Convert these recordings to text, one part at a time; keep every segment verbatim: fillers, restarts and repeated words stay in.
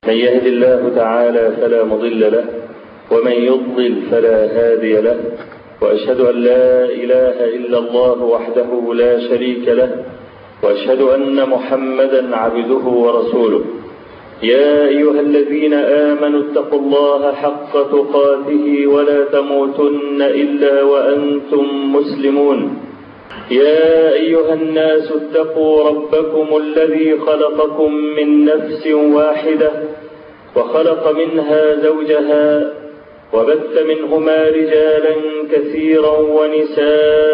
من يهد الله تعالى فلا مضل له ومن يضلل فلا هادي له، وأشهد أن لا إله إلا الله وحده لا شريك له، وأشهد أن محمدا عبده ورسوله. يا أيها الذين آمنوا اتقوا الله حق تقاته ولا تموتن إلا وأنتم مسلمون. يا أيها الناس اتقوا ربكم الذي خلقكم من نفس واحدة وخلق منها زوجها وبث منهما رجالا كثيرا ونساء،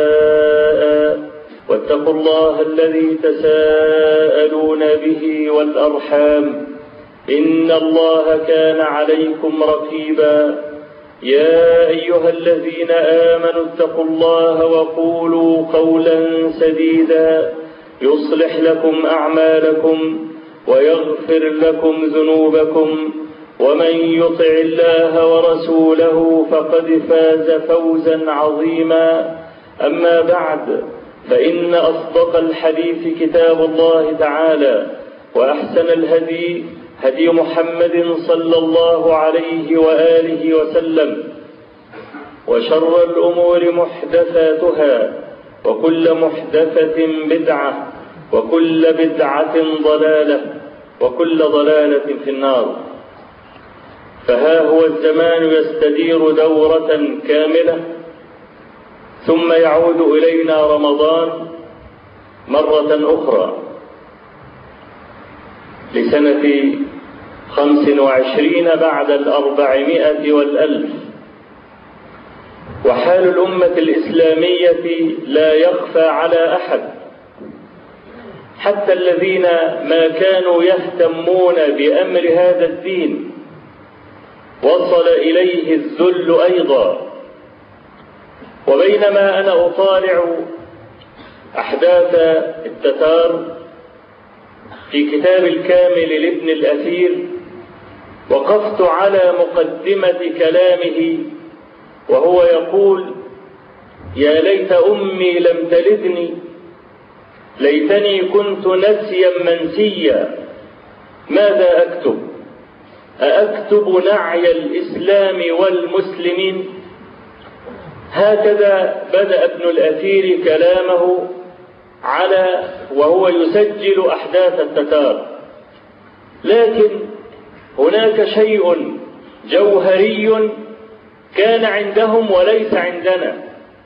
واتقوا الله الذي تساءلون به والأرحام إن الله كان عليكم رقيبا. يا أيها الذين آمنوا اتقوا الله وقولوا قولا سديدا يصلح لكم أعمالكم ويغفر لكم ذنوبكم، ومن يطع الله ورسوله فقد فاز فوزا عظيما. أما بعد، فإن أصدق الحديث كتاب الله تعالى، وأحسن الهدي هدي محمد صلى الله عليه وآله وسلم، وشر الأمور محدثاتها، وكل محدثة بدعة، وكل بدعة ضلالة، وكل ضلالة في النار. فها هو الزمان يستدير دورة كاملة، ثم يعود إلينا رمضان مرة أخرى لسنة خمس وعشرين بعد الأربعمائة والألف. وحال الأمة الإسلامية لا يخفى على أحد، حتى الذين ما كانوا يهتمون بأمر هذا الدين وصل إليه الذل أيضا. وبينما أنا أطالع أحداث التتار في كتاب الكامل لابن الأثير، وقفت على مقدمة كلامه وهو يقول: يا ليت أمي لم تلدني، ليتني كنت نسيا منسيا. ماذا أكتب؟ أأكتب نعي الإسلام والمسلمين؟ هكذا بدأ ابن الأثير كلامه على وهو يسجل أحداث التتار. لكن هناك شيء جوهري كان عندهم وليس عندنا،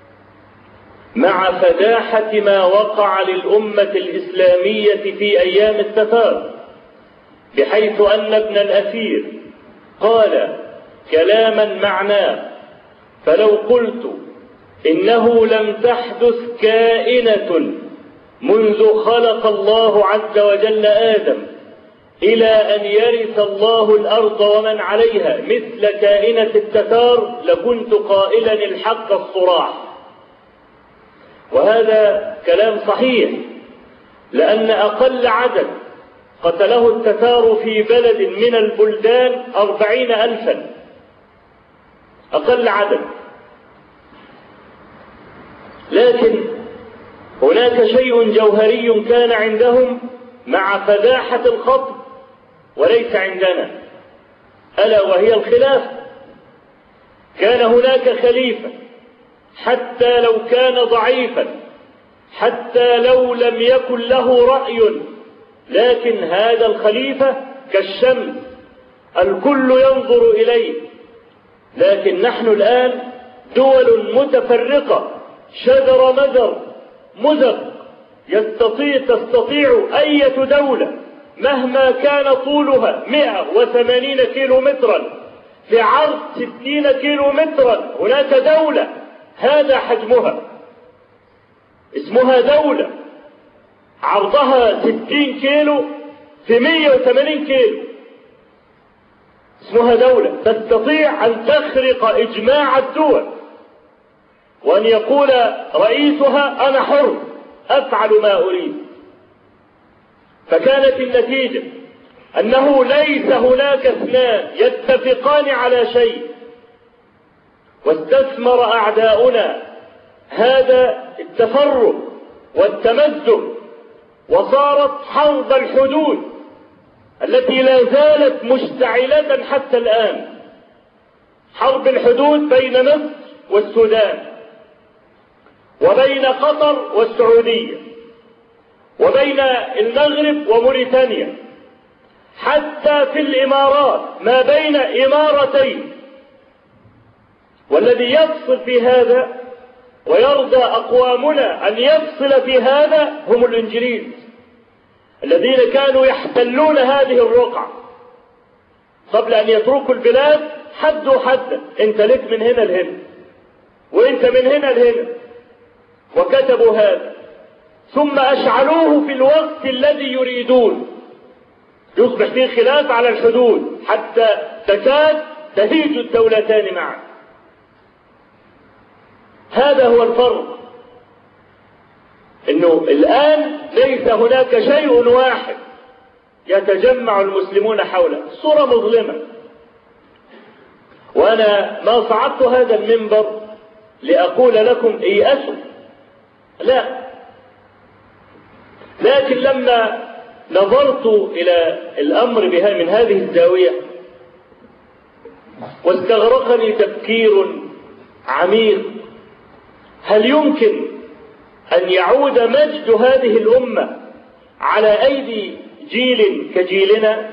مع فداحة ما وقع للأمة الإسلامية في أيام التتار، بحيث أن ابن الأثير قال كلاما معناه: فلو قلت إنه لم تحدث كائنة منذ خلق الله عز وجل آدم إلى أن يرث الله الأرض ومن عليها مثل كائنة التتار، لكنت قائلا الحق الصراح. وهذا كلام صحيح، لأن أقل عدد قتله التتار في بلد من البلدان أربعين ألفا، أقل عدد. لكن هناك شيء جوهري كان عندهم مع فداحة الخطب وليس عندنا، ألا وهي الخلافة. كان هناك خليفة حتى لو كان ضعيفا، حتى لو لم يكن له رأي، لكن هذا الخليفة كالشمس الكل ينظر إليه. لكن نحن الآن دول متفرقة، شجر مدر مزق، يستطيع تستطيع أية دولة مهما كان طولها مئة وثمانين كيلو مترا في عرض ستين كيلو مترا، هناك دولة هذا حجمها، اسمها دولة، عرضها ستين كيلو في مئة وثمانين كيلو، اسمها دولة تستطيع أن تخرق إجماع الدول، وأن يقول رئيسها أنا حر أفعل ما أريد. فكانت النتيجة أنه ليس هناك اثنان يتفقان على شيء، واستثمر أعداؤنا هذا التفرق والتمزق، وصارت حرب الحدود التي لا زالت مشتعلة حتى الآن، حرب الحدود بين مصر والسودان، وبين قطر والسعودية، وبين المغرب وموريتانيا، حتى في الإمارات ما بين إمارتين. والذي يفصل في هذا ويرضى أقوامنا أن يفصل في هذا هم الإنجليز الذين كانوا يحتلون هذه الرقعة قبل أن يتركوا البلاد حد حدا، انت لك من هنا لهنا وانت من هنا لهنا، وكتبوا هذا ثم أشعلوه في الوقت الذي يريدون، يصبح فيه خلاف على الحدود حتى تكاد تهيج الدولتان معا. هذا هو الفرق، انه الآن ليس هناك شيء واحد يتجمع المسلمون حوله، الصورة مظلمة. وأنا ما صعدت هذا المنبر لأقول لكم ايأسوا، لا، لكن لما نظرت إلى الأمر بها من هذه الزاوية واستغرقني تفكير عميق، هل يمكن أن يعود مجد هذه الأمة على أيدي جيل كجيلنا؟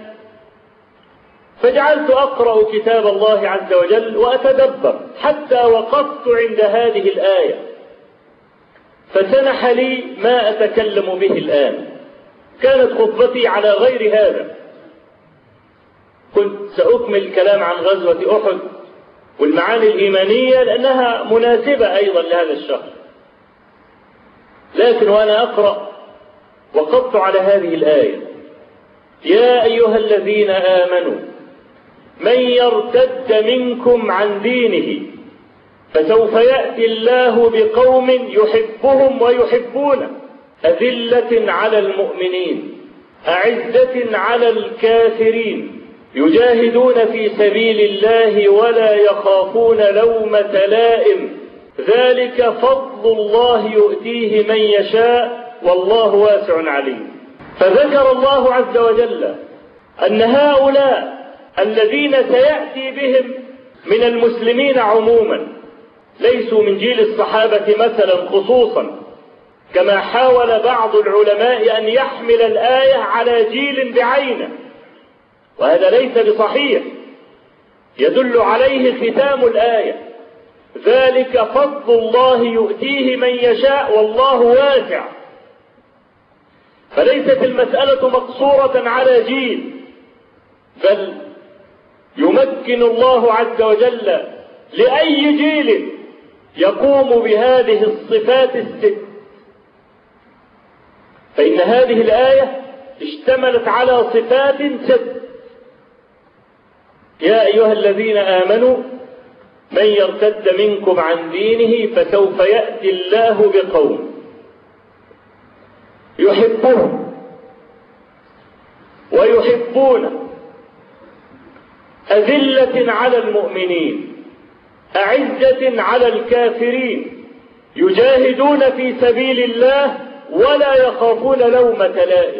فجعلت أقرأ كتاب الله عز وجل وأتدبر حتى وقفت عند هذه الآية، فسنح لي ما أتكلم به الآن. كانت خطبتي على غير هذا، كنت سأكمل الكلام عن غزوة أحد والمعاني الإيمانية لأنها مناسبة أيضا لهذا الشهر، لكن وأنا أقرأ وقفت على هذه الآية: يا أيها الذين آمنوا من يرتد منكم عن دينه فسوف يأتي الله بقوم يحبهم ويحبونه، أذلة على المؤمنين أعزة على الكافرين يجاهدون في سبيل الله ولا يخافون لومة لائم، ذلك فضل الله يؤتيه من يشاء والله واسع عليم. فذكر الله عز وجل أن هؤلاء الذين سيأتي بهم من المسلمين عموما ليسوا من جيل الصحابة مثلا خصوصا، كما حاول بعض العلماء أن يحمل الآية على جيل بعينه، وهذا ليس بصحيح. يدل عليه ختام الآية: ذلك فضل الله يؤتيه من يشاء والله واسع. فليست المسألة مقصورة على جيل، بل يمكن الله عز وجل لأي جيل يقوم بهذه الصفات الست. فإن هذه الآية اشتملت على صفات ست: يا أيها الذين آمنوا من يرتد منكم عن دينه فسوف يأتي الله بقوم يحبهم ويحبونه، أذلة على المؤمنين أعزة على الكافرين يجاهدون في سبيل الله ولا يخافون لومة لائم.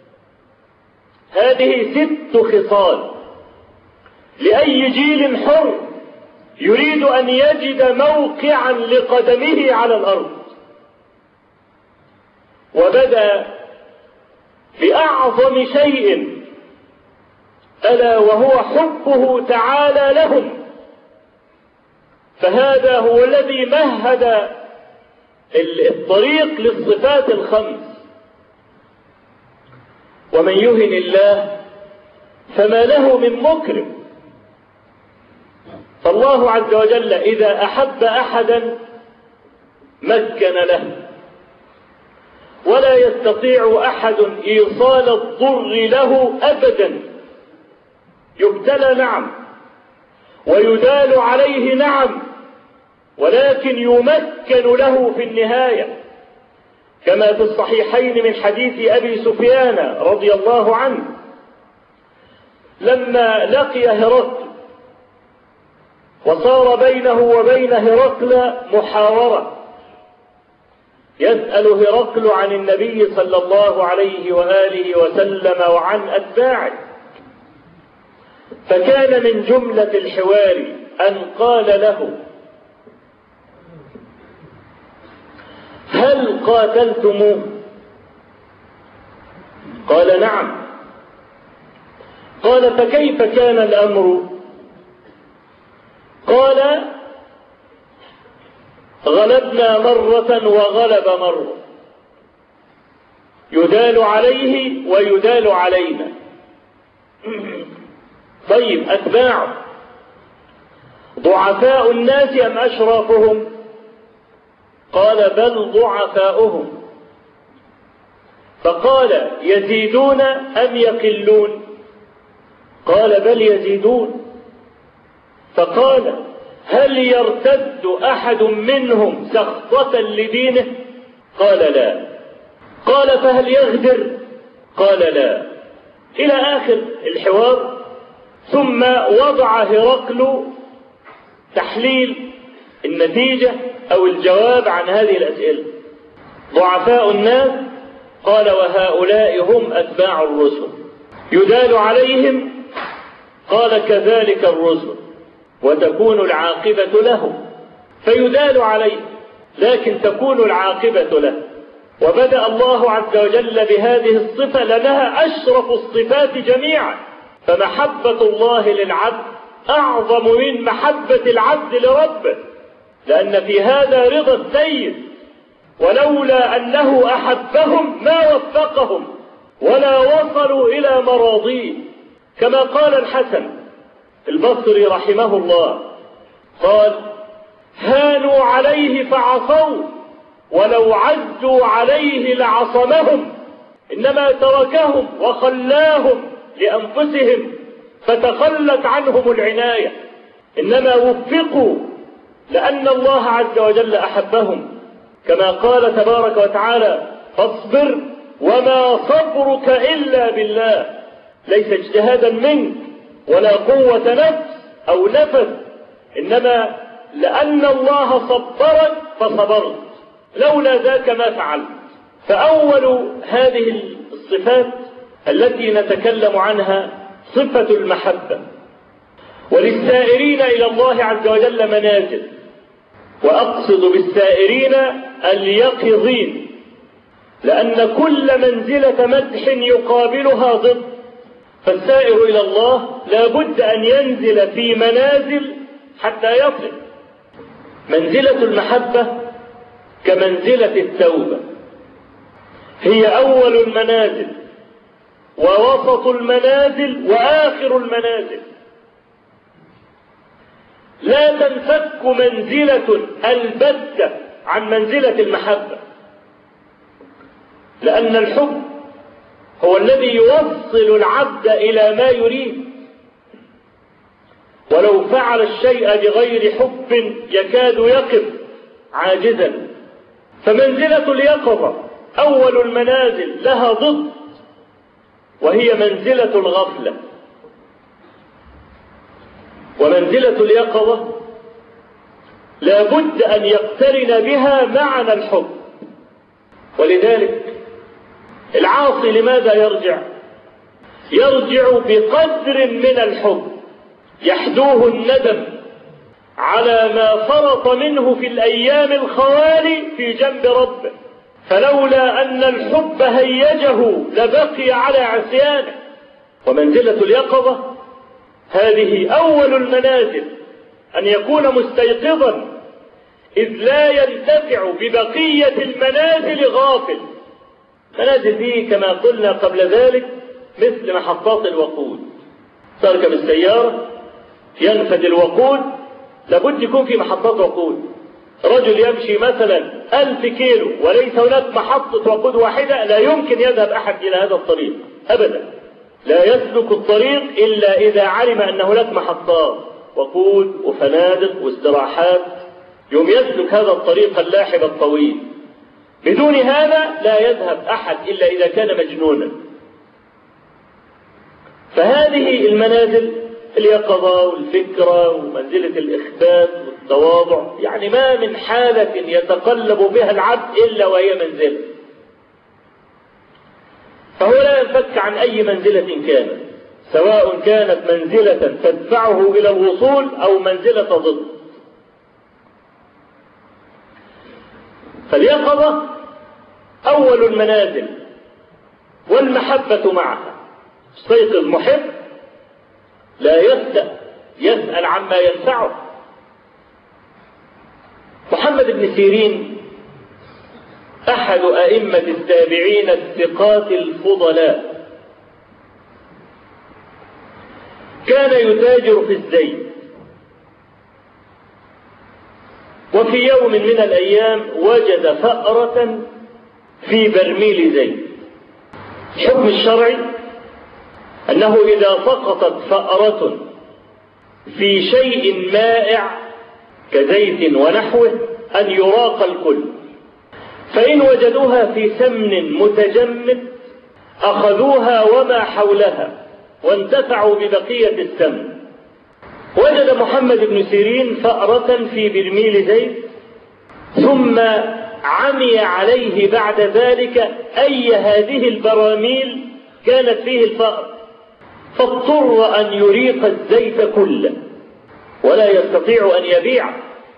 هذه ست خصال لأي جيل حر يريد أن يجد موقعا لقدمه على الأرض. وبدأ بأعظم شيء ألا وهو حبه تعالى لهم، فهذا هو الذي مهد الطريق للصفات الخمس. ومن يهن الله فما له من مكرم. فالله عز وجل إذا أحب أحدا مكن له، ولا يستطيع أحد إيصال الضر له أبدا. يبتلى نعم ويدال عليه نعم، ولكن يمكن له في النهاية، كما في الصحيحين من حديث أبي سفيان رضي الله عنه لما لقي هرقل وصار بينه وبين هرقل محاورة، يسأل هرقل عن النبي صلى الله عليه وآله وسلم وعن أتباعه، فكان من جملة الحوار أن قال له: هل قاتلتموه؟ قال: نعم. قال: فكيف كان الأمر؟ قال: غلبنا مرة وغلب مرة، يدال عليه ويدال علينا. طيب، أتباعه ضعفاء الناس أم أشرافهم؟ قال: بل ضعفاؤهم. فقال: يزيدون أم يقلون؟ قال: بل يزيدون. فقال: هل يرتد أحد منهم سخطة لدينه؟ قال: لا. قال: فهل يغدر؟ قال: لا. إلى آخر الحوار. ثم وضع هرقل تحليل النتيجة أو الجواب عن هذه الأسئلة. ضعفاء الناس، قال: وهؤلاء هم أتباع الرسل، يدال عليهم، قال: كذلك الرسل، وتكون العاقبة له. فيدال عليه لكن تكون العاقبة له. وبدأ الله عز وجل بهذه الصفة لأنها أشرف الصفات جميعا. فمحبة الله للعبد أعظم من محبة العبد لربه، لأن في هذا رضا السيد، ولولا أنه أحبهم ما وفقهم ولا وصلوا إلى مراضيه. كما قال الحسن البصري رحمه الله، قال: هانوا عليه فعصوا، ولو عزوا عليه لعصمهم، إنما تركهم وخلاهم لأنفسهم فتخلت عنهم العناية، إنما وفقوا لأن الله عز وجل أحبهم. كما قال تبارك وتعالى: فاصبر وما صبرك إلا بالله، ليس اجتهادا منك ولا قوة نفس أو نفس، إنما لأن الله صبرك فصبرت، لولا ذاك ما فعلت. فأول هذه الصفات التي نتكلم عنها صفة المحبة. وللسائرين إلى الله عز وجل منازل، وأقصد بالسائرين اليقظين، لأن كل منزلة مدح يقابلها ضد. فالسائر إلى الله لا بد أن ينزل في منازل حتى يصل. منزلة المحبة كمنزلة التوبة، هي أول المنازل ووسط المنازل وآخر المنازل. لا تنفك منزلة البتة عن منزلة المحبة، لأن الحب هو الذي يوصل العبد إلى ما يريد، ولو فعل الشيء بغير حب يكاد يقف عاجزا. فمنزلة اليقظة أول المنازل لها ضد، وهي منزلة الغفلة. ومنزلة اليقظة لا بد أن يقترن بها معنى الحب. ولذلك العاصي لماذا يرجع؟ يرجع بقدر من الحب يحدوه الندم على ما فرط منه في الأيام الخوالي في جنب ربه، فلولا أن الحب هيجه لبقي على عصيانه. ومنزلة اليقظة هذه أول المنازل، أن يكون مستيقظا، إذ لا ينتفع ببقية المنازل غافل. المنازل دي كما قلنا قبل ذلك مثل محطات الوقود. تركب السيارة ينفد الوقود، لابد يكون في محطات وقود. رجل يمشي مثلا ألف كيلو وليس هناك محطة وقود واحدة، لا يمكن يذهب أحد إلى هذا الطريق أبدا. لا يسلك الطريق إلا إذا علم أن هناك محطات وقود وفنادق واستراحات، يوم يسلك هذا الطريق اللاحب الطويل. بدون هذا لا يذهب أحد إلا إذا كان مجنونا. فهذه المنازل، اليقظة والفكرة ومنزلة الإخبات والتواضع، يعني ما من حالة يتقلب بها العبد إلا وهي منزلة. فهو لا ينفك عن أي منزلة كانت. سواء كانت منزلة تدفعه إلى الوصول أو منزلة ضد. فاليقظة أول المنازل والمحبة معها. استيقظ محب لا يسأل يسأل عما ينفعه. محمد بن سيرين أحد أئمة التابعين الثقات الفضلاء، كان يتاجر في الزيت، وفي يوم من الأيام وجد فأرة في برميل زيت. الحكم الشرعي أنه إذا سقطت فأرة في شيء مائع كزيت ونحوه أن يراق الكل، فإن وجدوها في سمن متجمد أخذوها وما حولها وانتفعوا ببقية السمن. وجد محمد بن سيرين فأرة في برميل زيت، ثم عمي عليه بعد ذلك أي هذه البراميل كانت فيه الفأر، فاضطر أن يريق الزيت كله ولا يستطيع أن يبيعه،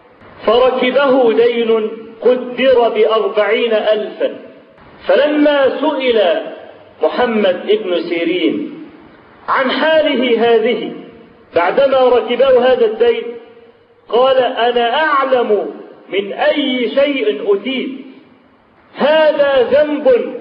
فركبه دين قدر بأربعين ألفا. فلما سئل محمد بن سيرين عن حاله هذه بعدما ركبه هذا الدين، قال: أنا أعلم من أي شيء أتيت، هذا ذنب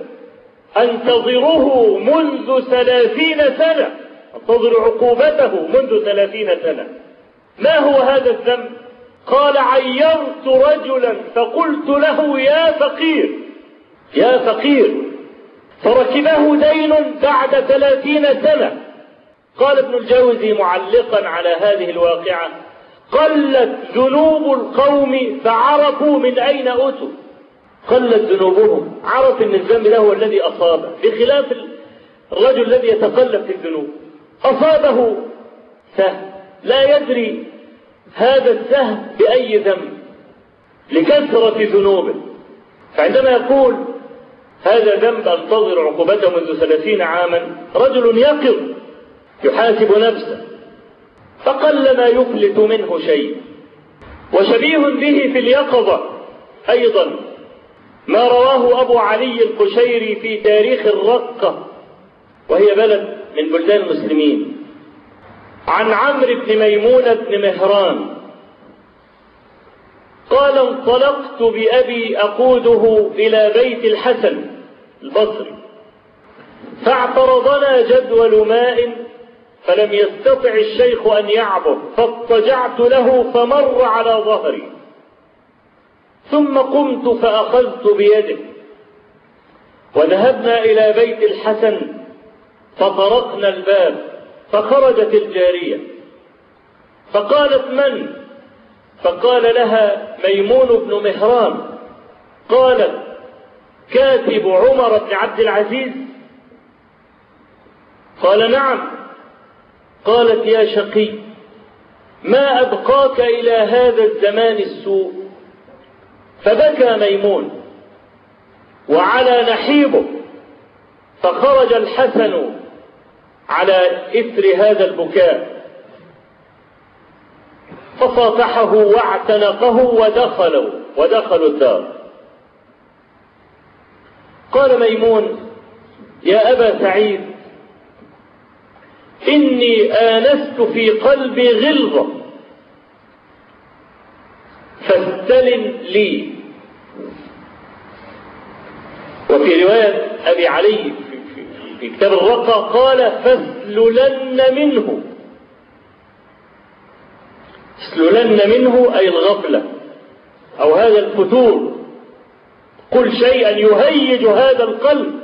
أنتظره منذ ثلاثين سنة، أنتظر عقوبته منذ ثلاثين سنة. ما هو هذا الذنب؟ قال: عيرت رجلا فقلت له يا فقير يا فقير، فركبه دين بعد ثلاثين سنة. قال ابن الجوزي معلقا على هذه الواقعة: قلت ذنوب القوم فعرفوا من أين أتوا. قلت ذنوبهم، عرف ان الذنب ده هو الذي أصابه، بخلاف الرجل الذي يتقلب في الذنوب. أصابه سهم لا يدري هذا السهم بأي ذنب لكثرة ذنوبه، فعندما يقول هذا ذنب أنتظر عقوبته منذ ثلاثين عاما، رجل يقظ يحاسب نفسه، فقل ما يفلت منه شيء. وشبيه به في اليقظة أيضا ما رواه أبو علي القشيري في تاريخ الرقة، وهي بلد من بلدان المسلمين، عن عمرو بن ميمون بن مهران قال: انطلقت بأبي أقوده إلى بيت الحسن البصري، فاعترضنا جدول ماء فلم يستطع الشيخ أن يعبر، فاضطجعت له فمر على ظهري، ثم قمت فأخذت بيده وذهبنا إلى بيت الحسن، فطرقنا الباب فخرجت الجارية فقالت: من؟ فقال لها: ميمون بن مهران. قالت: كاتب عمر بن عبد العزيز؟ قال: نعم. قالت: يا شقي، ما أبقاك إلى هذا الزمان السوء؟ فبكى ميمون وعلى نحيبه، فخرج الحسن على إثر هذا البكاء فصافحه واعتنقه ودخلوا ودخلوا الدار. قال ميمون: يا أبا سعيد، إني آنست في قلبي غلظة فاستلن لي. وفي رواية أبي علي في كتاب الرقة قال: فاسللن منه. اسللن منه أي الغفلة أو هذا الفتور، قل شيئا يهيج هذا القلب.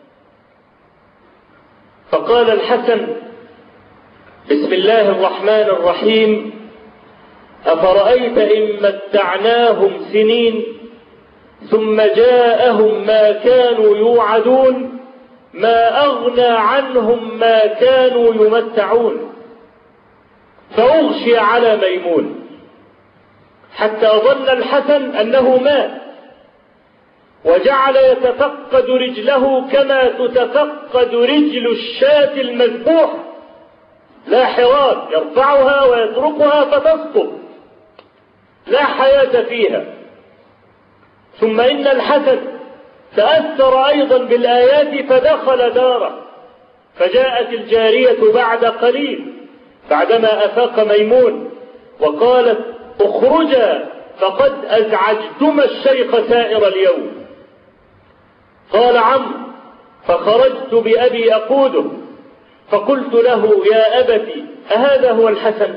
فقال الحسن: بسم الله الرحمن الرحيم، أفرأيت إن متعناهم سنين ثم جاءهم ما كانوا يوعدون ما أغنى عنهم ما كانوا يمتعون. فأغشي على ميمون حتى ظن الحسن أنه مات، وجعل يتفقد رجله كما تتفقد رجل الشاة المذبوح لا حراك، يرفعها ويتركها فتسقط، لا حياة فيها. ثم إن الحسن تأثر أيضا بالآيات فدخل داره، فجاءت الجارية بعد قليل بعدما أفاق ميمون وقالت: اخرجا فقد أزعجتما الشيخ سائر اليوم. قال عمرو: فخرجت بأبي أقوده، فقلت له: يا أبت أهذا هو الحسن؟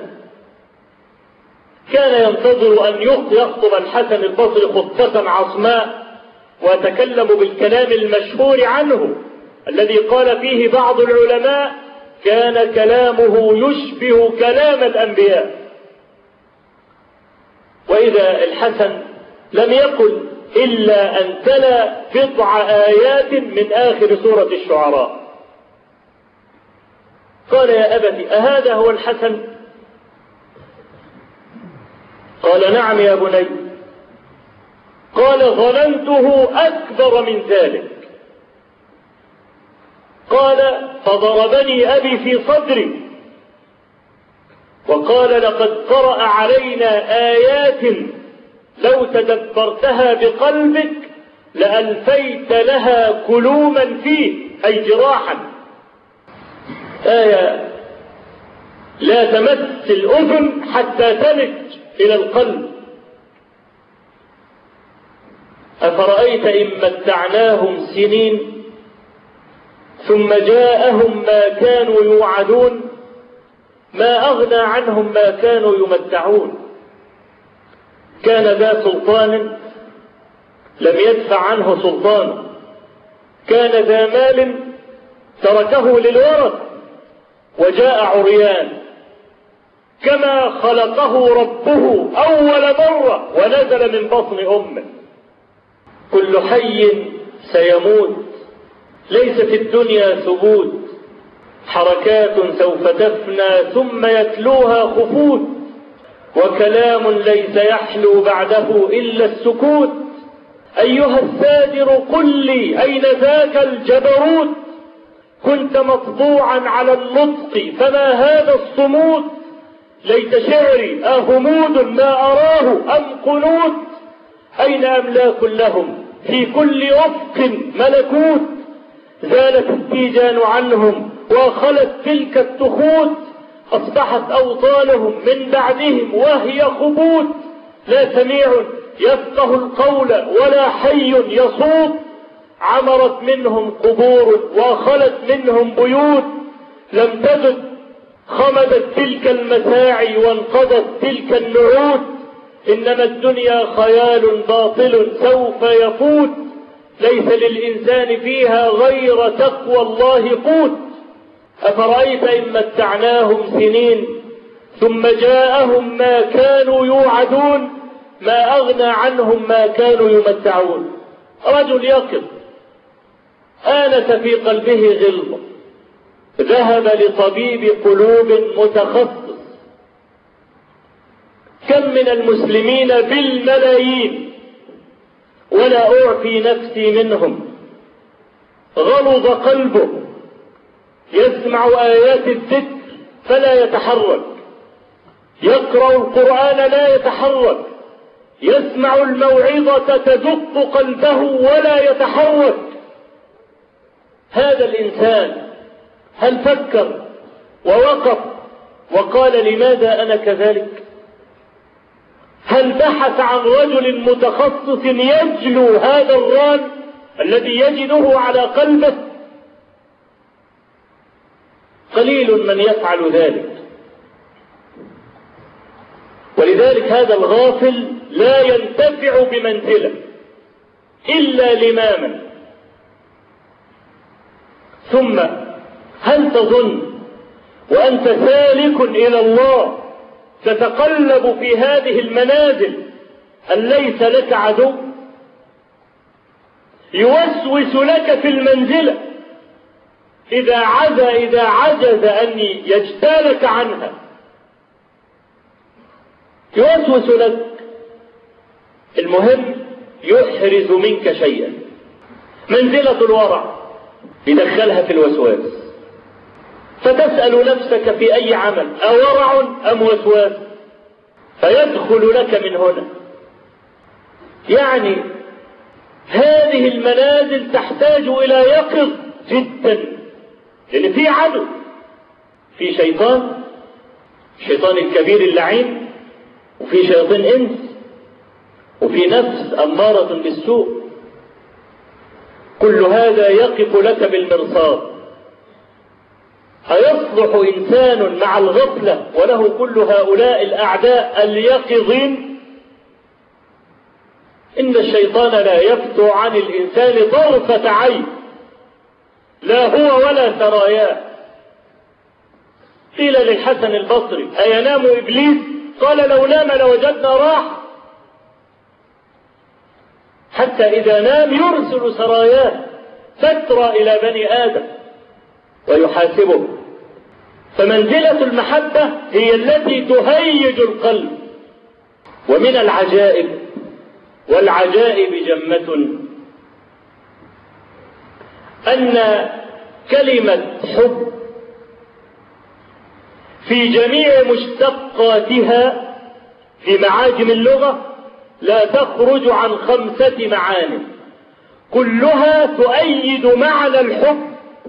كان ينتظر أن يخطب الحسن البصري خطبة عصماء ويتكلم بالكلام المشهور عنه الذي قال فيه بعض العلماء: كان كلامه يشبه كلام الأنبياء. وإذا الحسن لم يقل إلا أن تلا بضع آيات من آخر سورة الشعراء. قال: يا أبت أهذا هو الحسن؟ قال: نعم يا بني. قال: ظننته أكبر من ذلك. قال: فضربني أبي في صدري وقال: لقد قرأ علينا آيات لو تدبرتها بقلبك لألفيت لها كلوما فيه، أي جراحا. آية لا تمس الأذن حتى تلج إلى القلب. أفرأيت إن متعناهم سنين ثم جاءهم ما كانوا يوعدون ما أغنى عنهم ما كانوا يمتعون. كان ذا سلطان لم يدفع عنه سلطانه، كان ذا مال تركه للورث وجاء عريان، كما خلقه ربه أول مرة ونزل من بطن أمه. كل حي سيموت، ليس في الدنيا ثبوت، حركات سوف تفنى ثم يتلوها خفوت، وكلام ليس يحلو بعده إلا السكوت. أيها السادر قل لي أين ذاك الجبروت؟ كنت مطبوعا على النطق فما هذا الصمود؟ ليت شعري أهمود ما أراه أم قنوت؟ أين أملاك لهم في كل أفق ملكوت؟ زالت التيجان عنهم وخلت تلك التخوت، أصبحت أوطانهم من بعدهم وهي خبوت. لا سميع يفقه القول ولا حي يصوت، عمرت منهم قبور وخلت منهم بيوت. لم تزد خمدت تلك المساعي وانقضت تلك النعوت، إنما الدنيا خيال باطل سوف يفوت، ليس للإنسان فيها غير تقوى الله قوت. أفرأيت إن متعناهم سنين ثم جاءهم ما كانوا يوعدون ما أغنى عنهم ما كانوا يمتعون. رجل يقظ آنس في قلبه غلظة، ذهب لطبيب قلوب متخصص. كم من المسلمين بالملايين ولا أعفي نفسي منهم، غلظ قلبه، يسمع آيات الذكر فلا يتحرك، يقرأ القرآن لا يتحرك، يسمع الموعظة تدق قلبه ولا يتحرك. هذا الإنسان هل فكر ووقف وقال لماذا أنا كذلك؟ هل بحث عن رجل متخصص يجلو هذا الران الذي يجده على قلبه؟ قليل من يفعل ذلك. ولذلك هذا الغافل لا ينتفع بمنزله إلا لماما. ثم هل تظن وأنت سالك إلى الله تتقلب في هذه المنازل أن ليس لك عدو يوسوس لك في المنزلة إذا عز إذا عجز أن يجتالك عنها، يوسوس لك. المهم يحرز منك شيئا. منزلة الورع يدخلها في الوسواس، فتسأل نفسك في أي عمل أورع أم وسواس، فيدخل لك من هنا. يعني هذه المنازل تحتاج إلى يقظ جدا، لأن في عدو، في شيطان، الشيطان الكبير اللعين، وفي شياطين إنس، وفي نفس أمارة بالسوء. كل هذا يقف لك بالمرصاد. أيصلح إنسان مع الغفلة وله كل هؤلاء الأعداء اليقظين؟ إن الشيطان لا يفتو عن الإنسان طرفة عين، لا هو ولا سراياه. قيل للحسن البصري: أينام إبليس؟ قال: لو نام لوجدنا راحة. حتى إذا نام يرسل سراياه تترى إلى بني آدم ويحاسبه. فمنزلة المحبة هي التي تهيج القلب. ومن العجائب، والعجائب جمة، أن كلمة حب في جميع مشتقاتها في معاجم اللغة لا تخرج عن خمسة معاني، كلها تؤيد معنى الحب،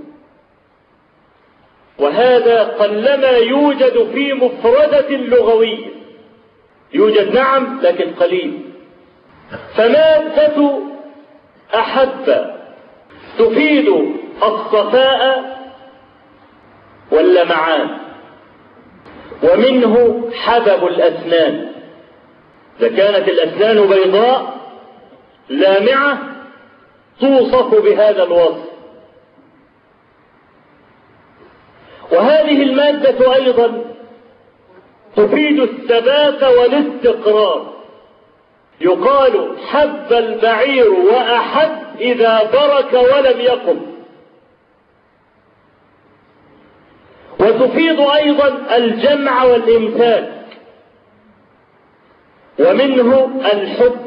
وهذا قلما يوجد في مفردة لغوية. يوجد نعم لكن قليل. فمادة أحب تفيد الصفاء واللمعان، ومنه حبب الأسنان. إذا كانت الأسنان بيضاء لامعة توصف بهذا الوصف. وهذه المادة أيضا تفيد الثبات والاستقرار. يقال: حب البعير وأحب إذا برك ولم يقم. وتفيد أيضا الجمع والإمساك، ومنه الحب.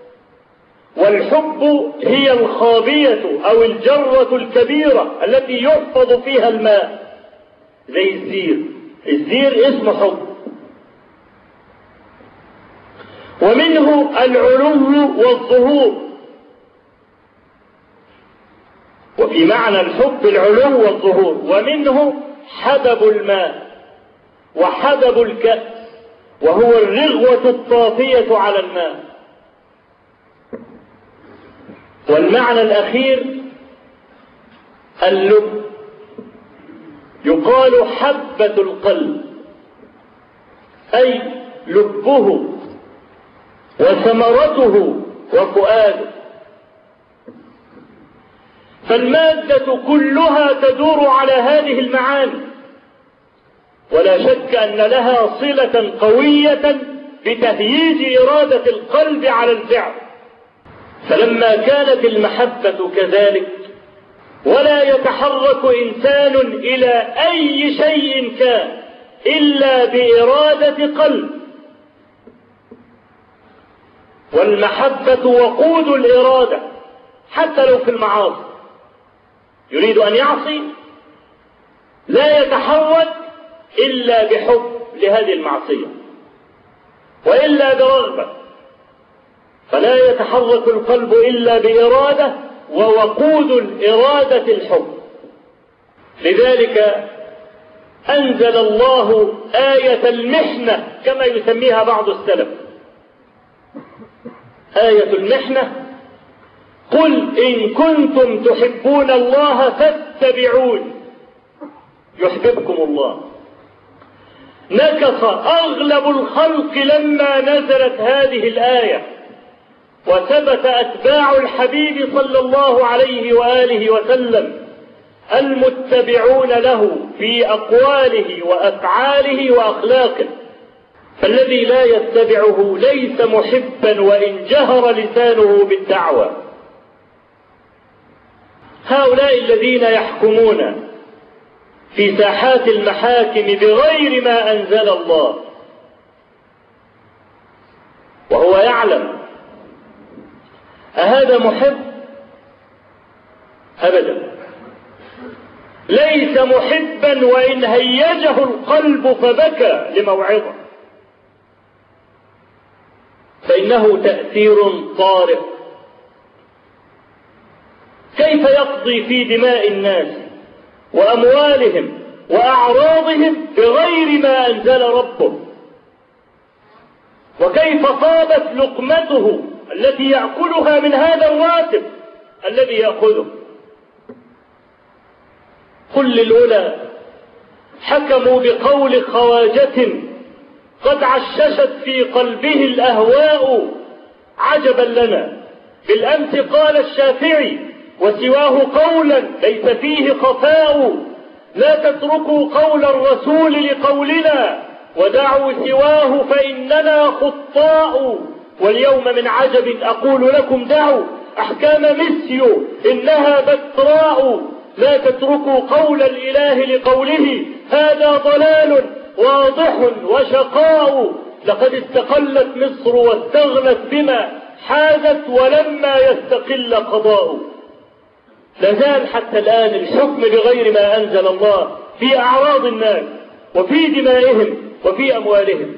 والحب هي الخابية أو الجرة الكبيرة التي يحفظ فيها الماء، زي الزير. الزير اسمه حب. ومنه العلو والظهور. وفي معنى الحب العلو والظهور. ومنه حبب الماء وحبب الكأس، وهو الرغوة الطافية على الماء. والمعنى الأخير اللب. يقال حبة القلب، أي لبه وثمرته وفؤاده. فالمادة كلها تدور على هذه المعاني، ولا شك أن لها صلة قوية بتهييج إرادة القلب على الفعل. فلما كانت المحبة كذلك، ولا يتحرك إنسان إلى أي شيء كان إلا بإرادة قلب. والمحبة وقود الإرادة حتى لو في المعاصي. يريد أن يعصي لا يتحرك إلا بحب لهذه المعصية، وإلا برغبة. فلا يتحرك القلب إلا بإرادة، ووقود الإرادة الحب. لذلك أنزل الله آية المحنة كما يسميها بعض السلف. آية المحنة: قل إن كنتم تحبون الله فاتبعون يحببكم الله. نكص أغلب الخلق لما نزلت هذه الآية، وثبت أتباع الحبيب صلى الله عليه وآله وسلم المتبعون له في أقواله وأفعاله وأخلاقه. فالذي لا يتبعه ليس محبا وإن جهر لسانه بالدعوة. هؤلاء الذين يحكمون في ساحات المحاكم بغير ما أنزل الله، وهو يعلم، أهذا محب؟ أبدا. ليس محبا وإن هيجه القلب فبكى لموعظة، فإنه تأثير طارئ. كيف يقضي في دماء الناس وأموالهم وأعراضهم بغير ما أنزل ربه؟ وكيف صابت لقمته التي يأكلها من هذا الراتب الذي يأخذه؟ كل الأولى حكموا بقول خواجة قد عششت في قلبه الأهواء عجبا لنا. بالأمس قال الشافعي وسواه قولا ليس فيه خفاء، لا تتركوا قول الرسول لقولنا ودعوا سواه فإننا خطاء. واليوم من عجب أقول لكم دعوا أحكام مسيو إنها بتراء. لا تتركوا قول الإله لقوله هذا ضلال واضح وشقاء. لقد استقلت مصر واستغنت بما حازت ولما يستقل قضاء. لازال حتى الآن الحكم بغير ما أنزل الله في أعراض الناس وفي دمائهم وفي أموالهم.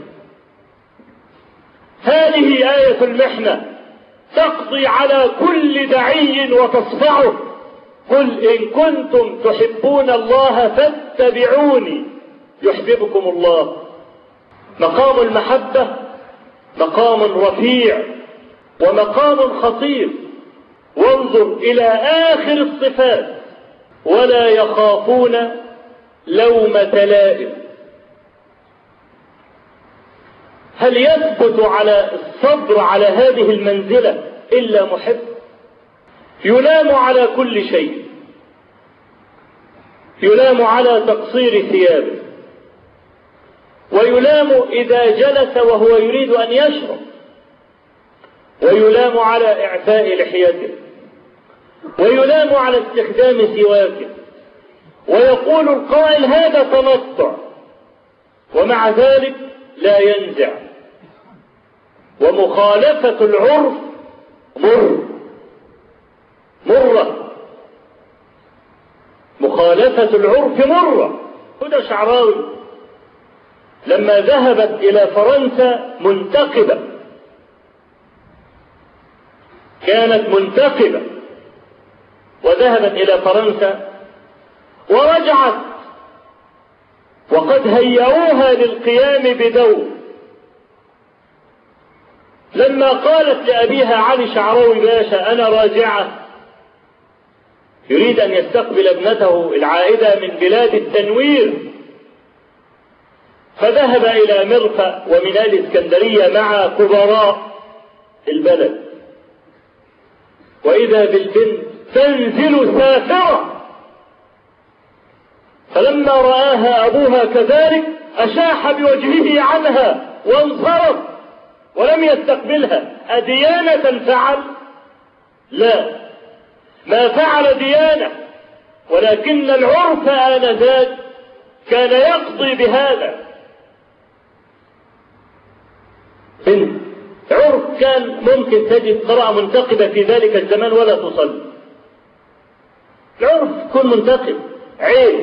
هذه آية المحنة تقضي على كل دعي وتصفعه. قل إن كنتم تحبون الله فاتبعوني يحببكم الله. مقام المحبة مقام رفيع ومقام خطير. وانظر إلى آخر الصفات ولا يخافون لومة لائم. هل يثبت على الصبر على هذه المنزلة إلا محب؟ يلام على كل شيء، يلام على تقصير ثيابه، ويلام إذا جلس وهو يريد أن يشرب، ويلام على إعفاء لحيته، ويلام على استخدام سواكه. ويقول القائل هذا تنطع، ومع ذلك لا ينزع. ومخالفة العرف مر مرة مخالفة العرف مرة. هدى شعراوي لما ذهبت إلى فرنسا منتقبة، كانت منتقبة وذهبت إلى فرنسا ورجعت وقد هيئوها للقيام بدور. لما قالت لأبيها علي شعراوي باشا أنا راجعة، يريد أن يستقبل ابنته العائدة من بلاد التنوير، فذهب إلى مرفأ وميناء الإسكندرية مع كبراء البلد، وإذا بالبنت تنزل سافرة. فلما رآها أبوها كذلك أشاح بوجهه عنها وانصرف ولم يستقبلها. أديانة فعل؟ لا، ما فعل ديانة، ولكن العرف آنذاك كان يقضي بهذا. بنت عرف كان ممكن تجد امرأة منتقبة في ذلك الزمان ولا تصلي. العرف كن منتقب عيب.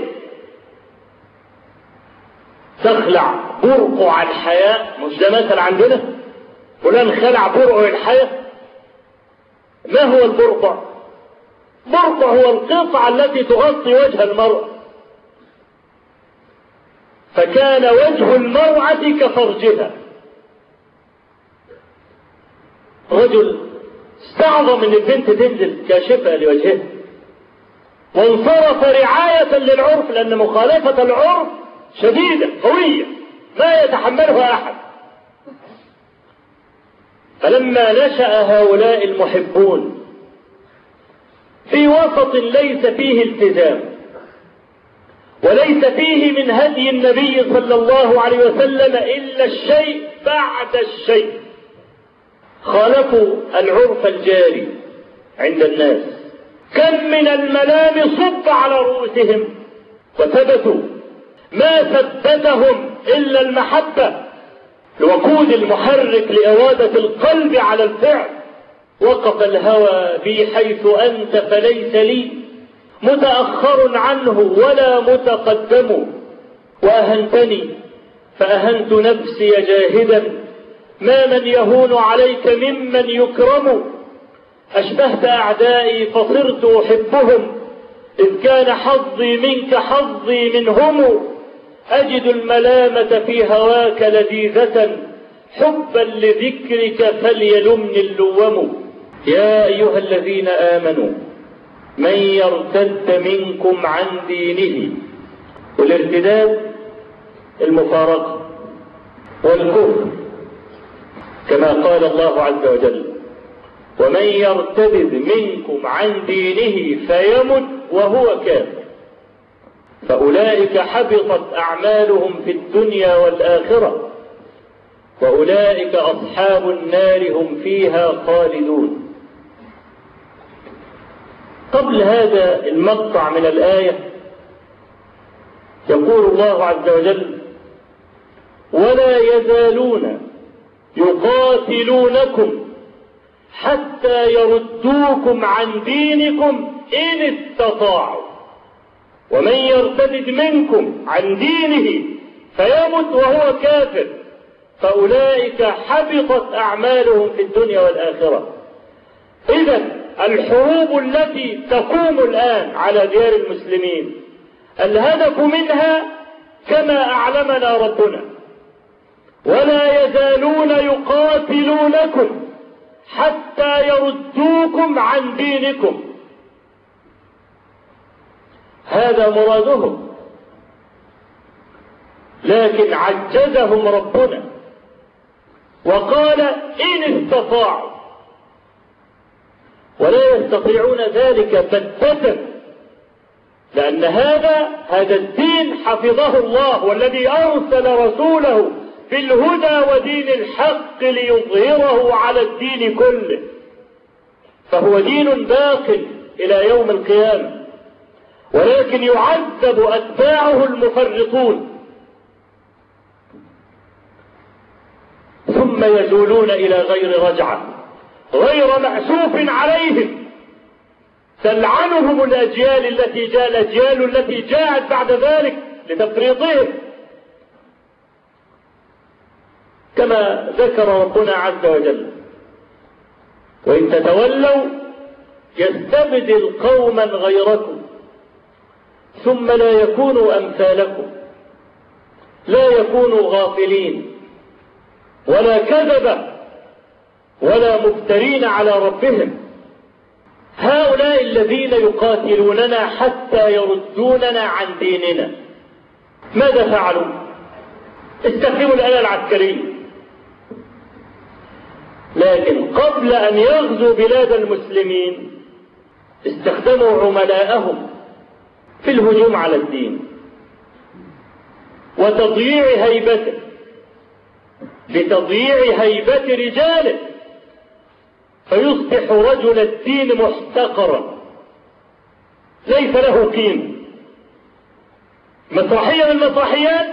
تخلع برقع الحياء، مش ده مثل عندنا؟ فلان خلع برقع الحياء. ما هو البرقع؟ برقع هو القطعة التي تغطي وجه المرأة، فكان وجه المرأة كفرجها. رجل استعظم ان البنت تنزل كاشفة لوجهها، وانصرف رعاية للعرف، لأن مخالفة العرف شديدة قوية ما يتحملها أحد. فلما نشأ هؤلاء المحبون في وسط ليس فيه التزام وليس فيه من هدي النبي صلى الله عليه وسلم إلا الشيء بعد الشيء، خالفوا العرف الجاري عند الناس. كم من الملام صب على رؤوسهم وثبتوا، ما ثبتهم إلا المحبة، الوقود المحرك لإرادة القلب على الفعل. وقف الهوى بي حيث أنت فليس لي، متأخر عنه ولا متقدم. وأهنتني فأهنت نفسي جاهدا، ما من يهون عليك ممن يكرم. أشبهت أعدائي فصرت أحبهم، إذ كان حظي منك حظي منهم. أجد الملامة في هواك لذيذة، حبا لذكرك فليلمني اللوم. يا أيها الذين آمنوا من يرتد منكم عن دينه. والارتداد المفارقة والكفر، كما قال الله عز وجل: ومن يرتد منكم عن دينه فيمت وهو كافر فأولئك حبطت أعمالهم في الدنيا والآخرة وأولئك أصحاب النار هم فيها خالدون. قبل هذا المقطع من الآية يقول الله عز وجل: ولا يزالون يقاتلونكم حتى يردوكم عن دينكم إن استطاعوا، ومن يرتد منكم عن دينه فيمت وهو كافر فأولئك حبطت أعمالهم في الدنيا والآخرة. إذن الحروب التي تقوم الآن على ديار المسلمين الهدف منها كما أعلمنا ربنا: ولا يزالون يقاتلونكم حتى يردوكم عن دينكم. هذا مرادهم، لكن عجزهم ربنا وقال: إن استطاعوا، ولا يستطيعون ذلك بتة، لأن هذا هذا الدين حفظه الله، والذي أرسل رسوله بالهدى ودين الحق ليظهره على الدين كله، فهو دين باق إلى يوم القيامة، ولكن يعذب أتباعه المفرطون ثم يزولون إلى غير رجعة، غير مأسوف عليهم. تلعنهم الأجيال التي جاء الأجيال التي جاءت بعد ذلك لتفريطهم، كما ذكر ربنا عز وجل: وإن تتولوا يستبدل قوما غيركم ثم لا يكونوا أمثالكم، لا يكونوا غافلين ولا كذبة ولا مفترين على ربهم. هؤلاء الذين يقاتلوننا حتى يردوننا عن ديننا ماذا فعلوا؟ استخدموا الآلة العسكرية، لكن قبل أن يغزوا بلاد المسلمين استخدموا عملاءهم في الهجوم على الدين وتضييع هيبته، لتضييع هيبة رجاله، فيصبح رجل الدين محتقرا ليس له قيمة. مسرحية من المسرحيات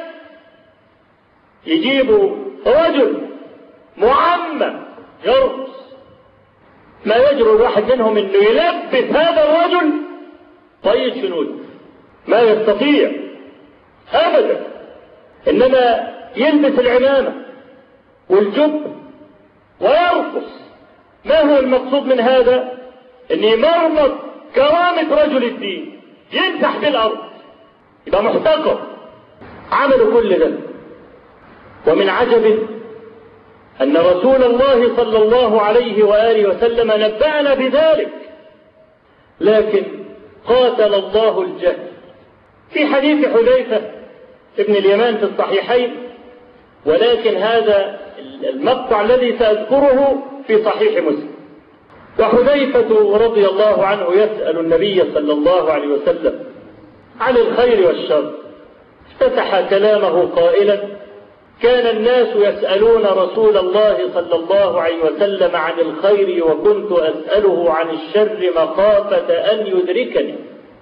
يجيبوا رجل معمم يرقص، ما يجرؤ الواحد منهم انه يلبس هذا الرجل طي شنود، ما يستطيع ابدا، انما يلبس العمامة والجب ويرقص. ما هو المقصود من هذا؟ ان يمرمط كرامة رجل الدين، يمسح بالارض، يبقى محتقر. عملوا كل ده، ومن عجبه ان رسول الله صلى الله عليه وآله وسلم نبأنا بذلك، لكن قاتل الله الجهل. في حديث حذيفة ابن اليمان في الصحيحين، ولكن هذا المقطع الذي سأذكره في صحيح مسلم. وحذيفة رضي الله عنه يسأل النبي صلى الله عليه وسلم عن الخير والشر، افتتح كلامه قائلا: كان الناس يسألون رسول الله صلى الله عليه وسلم عن الخير وكنت أسأله عن الشر مخافة أن يدركني.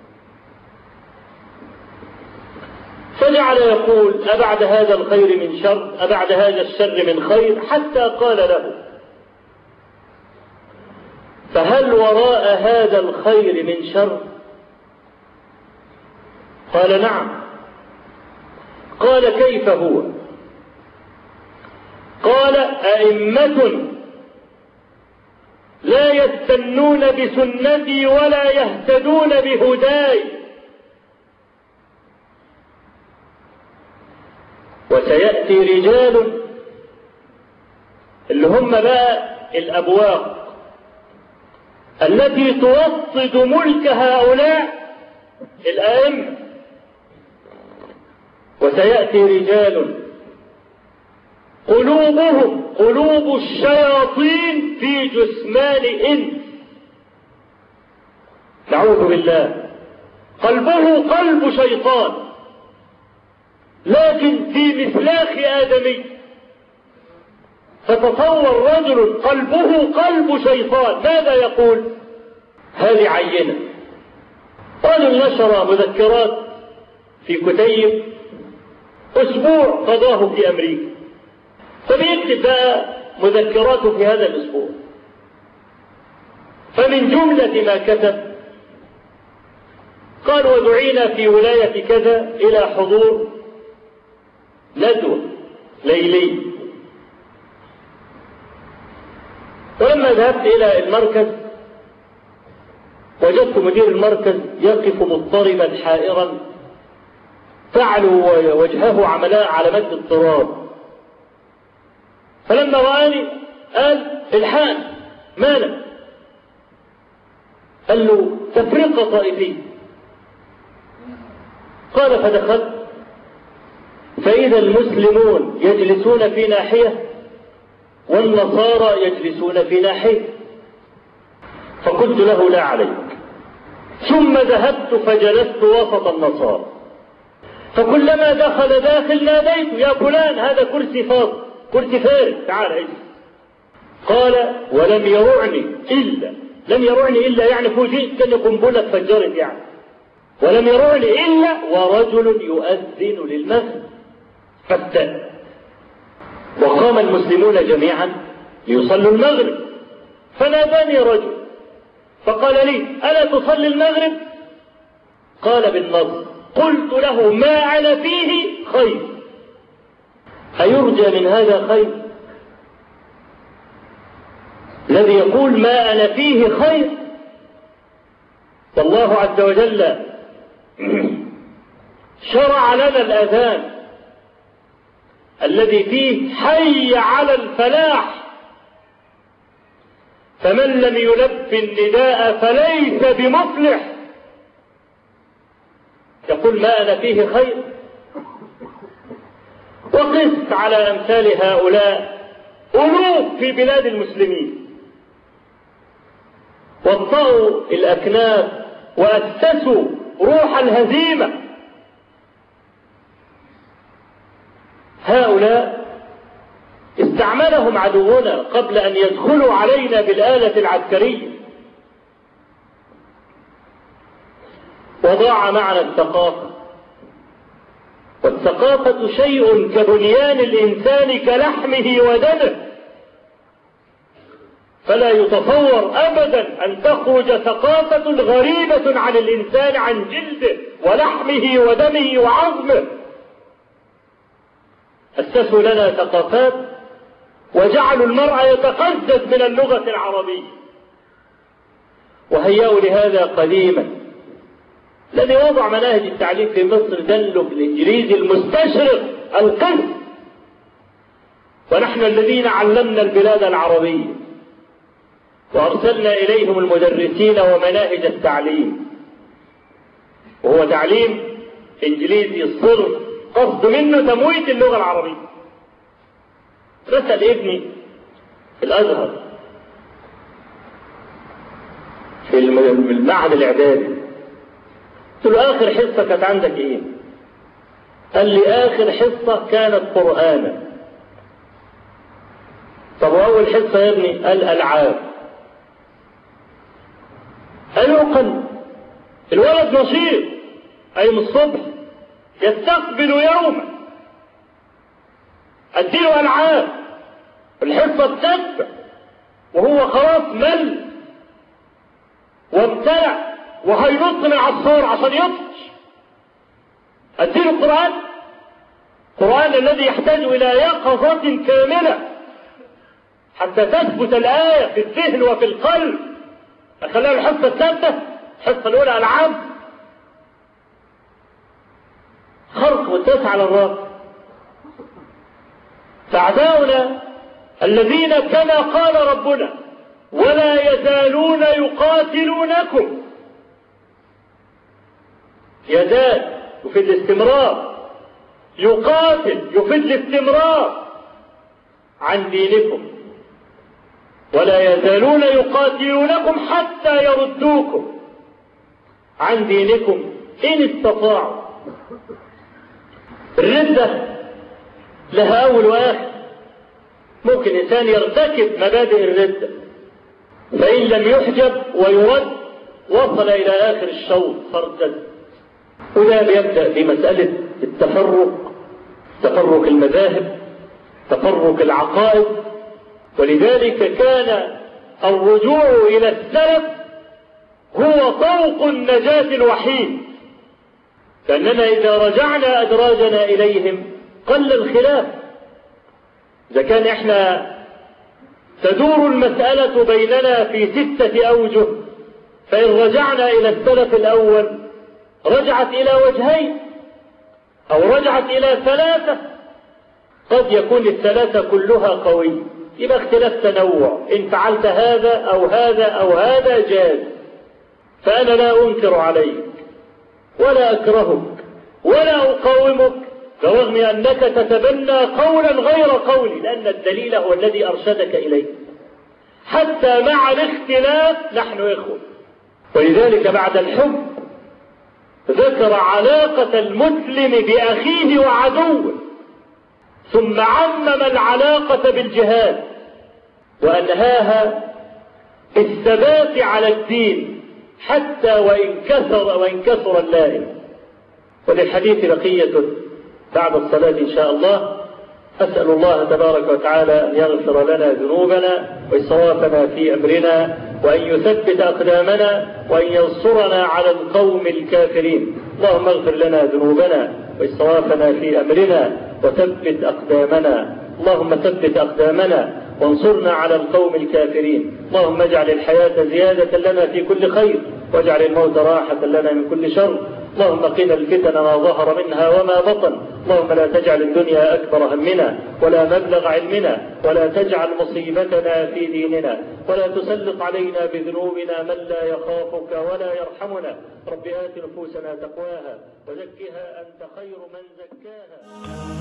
فجعل يقول: أبعد هذا الخير من شر، أبعد هذا الشر من خير، حتى قال له: فهل وراء هذا الخير من شر؟ قال نعم. قال كيف هو؟ قال أئمة لا يستنون بسنتي ولا يهتدون بهداي، وسيأتي رجال اللي هم بقى الأبواق التي توطد ملك هؤلاء الأئمة، وسيأتي رجال قلوبهم قلوب الشياطين في جثمان إنس، نعوذ بالله، قلبه قلب شيطان لكن في مسلاخ آدمي. فتصور رجل قلبه قلب شيطان ماذا يقول؟ هذه عينة. رجل نشر مذكرات في كتيب أسبوع قضاه في أمريكا، فبيكتب بقى مذكراته في هذا الأسبوع، فمن جملة ما كتب قال: ودعينا في ولاية كذا إلى حضور ندوة ليلية، ولما ذهبت إلى المركز وجدت مدير المركز يقف مضطربا حائرا تعلو وجهه عملاء علامات اضطراب. فلما رآني قال: الحان مالك؟ قال له: تفرقة طائفية. قال: فدخلت فإذا المسلمون يجلسون في ناحية والنصارى يجلسون في ناحية، فقلت له: لا عليك. ثم ذهبت فجلست وسط النصارى، فكلما دخل داخل ناديت: يا فلان هذا كرسي فاضي، كرسي فارغ، تعال اجلس. قال: ولم يرعني إلا لم يرعني إلا يعني فوجئت كأن قنبلة فجرت يعني ولم يرعني إلا ورجل يؤذن للمسجد فاستأذن، وقام المسلمون جميعا ليصلوا المغرب، فناداني رجل فقال لي: ألا تصلي المغرب؟ قال بالنص. قلت له: ما أنا فيه خير، أيرجى من هذا خير؟ الذي يقول ما أنا فيه خير، والله عز وجل شرع لنا الأذان الذي فيه حي على الفلاح، فمن لم يلب النداء فليس بمفلح. يقول ما أنا فيه خير. وقست على أمثال هؤلاء ألوف في بلاد المسلمين، وطأوا الأكناف وأسسوا روح الهزيمة. هؤلاء استعملهم عدونا قبل أن يدخلوا علينا بالآلة العسكرية، وضاع معنا الثقافة، والثقافة شيء كبنيان الإنسان كلحمه ودمه، فلا يتصور أبدا أن تخرج ثقافة غريبة عن الإنسان، عن جلده ولحمه ودمه وعظمه. أسسوا لنا ثقافات وجعلوا المرء يتقزز من اللغة العربية، وهيأوا لهذا قديما. الذي وضع مناهج التعليم في مصر دلوا بالإنجليزي المستشرق القس، ونحن الذين علمنا البلاد العربية وأرسلنا إليهم المدرسين ومناهج التعليم، وهو تعليم إنجليزي صرف، قصد منه تمويت اللغة العربية. رسل ابني في الأزهر في المعهد الإعدادي، قلت له: آخر حصة كانت عندك إيه؟ قال لي: آخر حصة كانت قرآنا. طب وأول حصة يا ابني؟ قال: ألعاب. قال: قل الولد نشيط، أي من الصبح يستقبل يوما، أديله ألعاب، الحصة السادسة وهو خلاص مل وامتلع وهينط من على السور عشان يطفش. أديله القرآن، القرآن الذي يحتاج إلى يقظة كاملة حتى تثبت الآية في الذهن وفي القلب. أخليها الحصة الثالثة، الحصة الأولى ألعاب، خرق والدوس على الراس. فأعداؤنا الذين كما قال ربنا ولا يزالون يقاتلونكم، يزال يفيد الاستمرار، يقاتل يفيد الاستمرار عن دينكم، ولا يزالون يقاتلونكم حتى يردوكم عن دينكم إن استطاعوا. الردة لها أول وآخر، ممكن إنسان يرتكب مبادئ الردة فإن لم يحجب ويرد وصل إلى آخر الشوط فارتد. وده بيبدأ بمسألة التفرق، تفرق المذاهب، تفرق العقائد. ولذلك كان الرجوع إلى السلف هو طوق النجاة الوحيد، لأننا إذا رجعنا أدراجنا إليهم قل الخلاف. إذا كان إحنا تدور المسألة بيننا في ستة أوجه، فإن رجعنا إلى السلف الأول رجعت إلى وجهين أو رجعت إلى ثلاثة، قد يكون الثلاثة كلها قوية، يبقى اختلاف تنوع، إن فعلت هذا أو هذا أو هذا جاز. فأنا لا أنكر عليك ولا أكرهك ولا أقاومك، برغم أنك تتبنى قولا غير قولي، لأن الدليل هو الذي أرشدك إليه. حتى مع الاختلاف نحن إخوة. ولذلك بعد الحب ذكر علاقة المسلم بأخيه وعدوه، ثم عمم العلاقة بالجهاد وأنهاها بالثبات على الدين حتى وإن كثر وإن كثر اللائم. وللحديث بقية بعد الصلاة إن شاء الله. أسأل الله تبارك وتعالى أن يغفر لنا ذنوبنا وإسرافنا في أمرنا، وأن يثبت أقدامنا، وأن ينصرنا على القوم الكافرين. اللهم اغفر لنا ذنوبنا وإسرافنا في أمرنا وثبت أقدامنا. اللهم ثبت أقدامنا وانصرنا على القوم الكافرين. اللهم اجعل الحياة زيادة لنا في كل خير، واجعل الموت راحة لنا من كل شر. اللهم قنا الفتن ما ظهر منها وما بطن. اللهم لا تجعل الدنيا أكبر همنا ولا مبلغ علمنا، ولا تجعل مصيبتنا في ديننا، ولا تسلط علينا بذنوبنا من لا يخافك ولا يرحمنا. رب آت نفوسنا تقواها وزكها أنت خير من زكاها.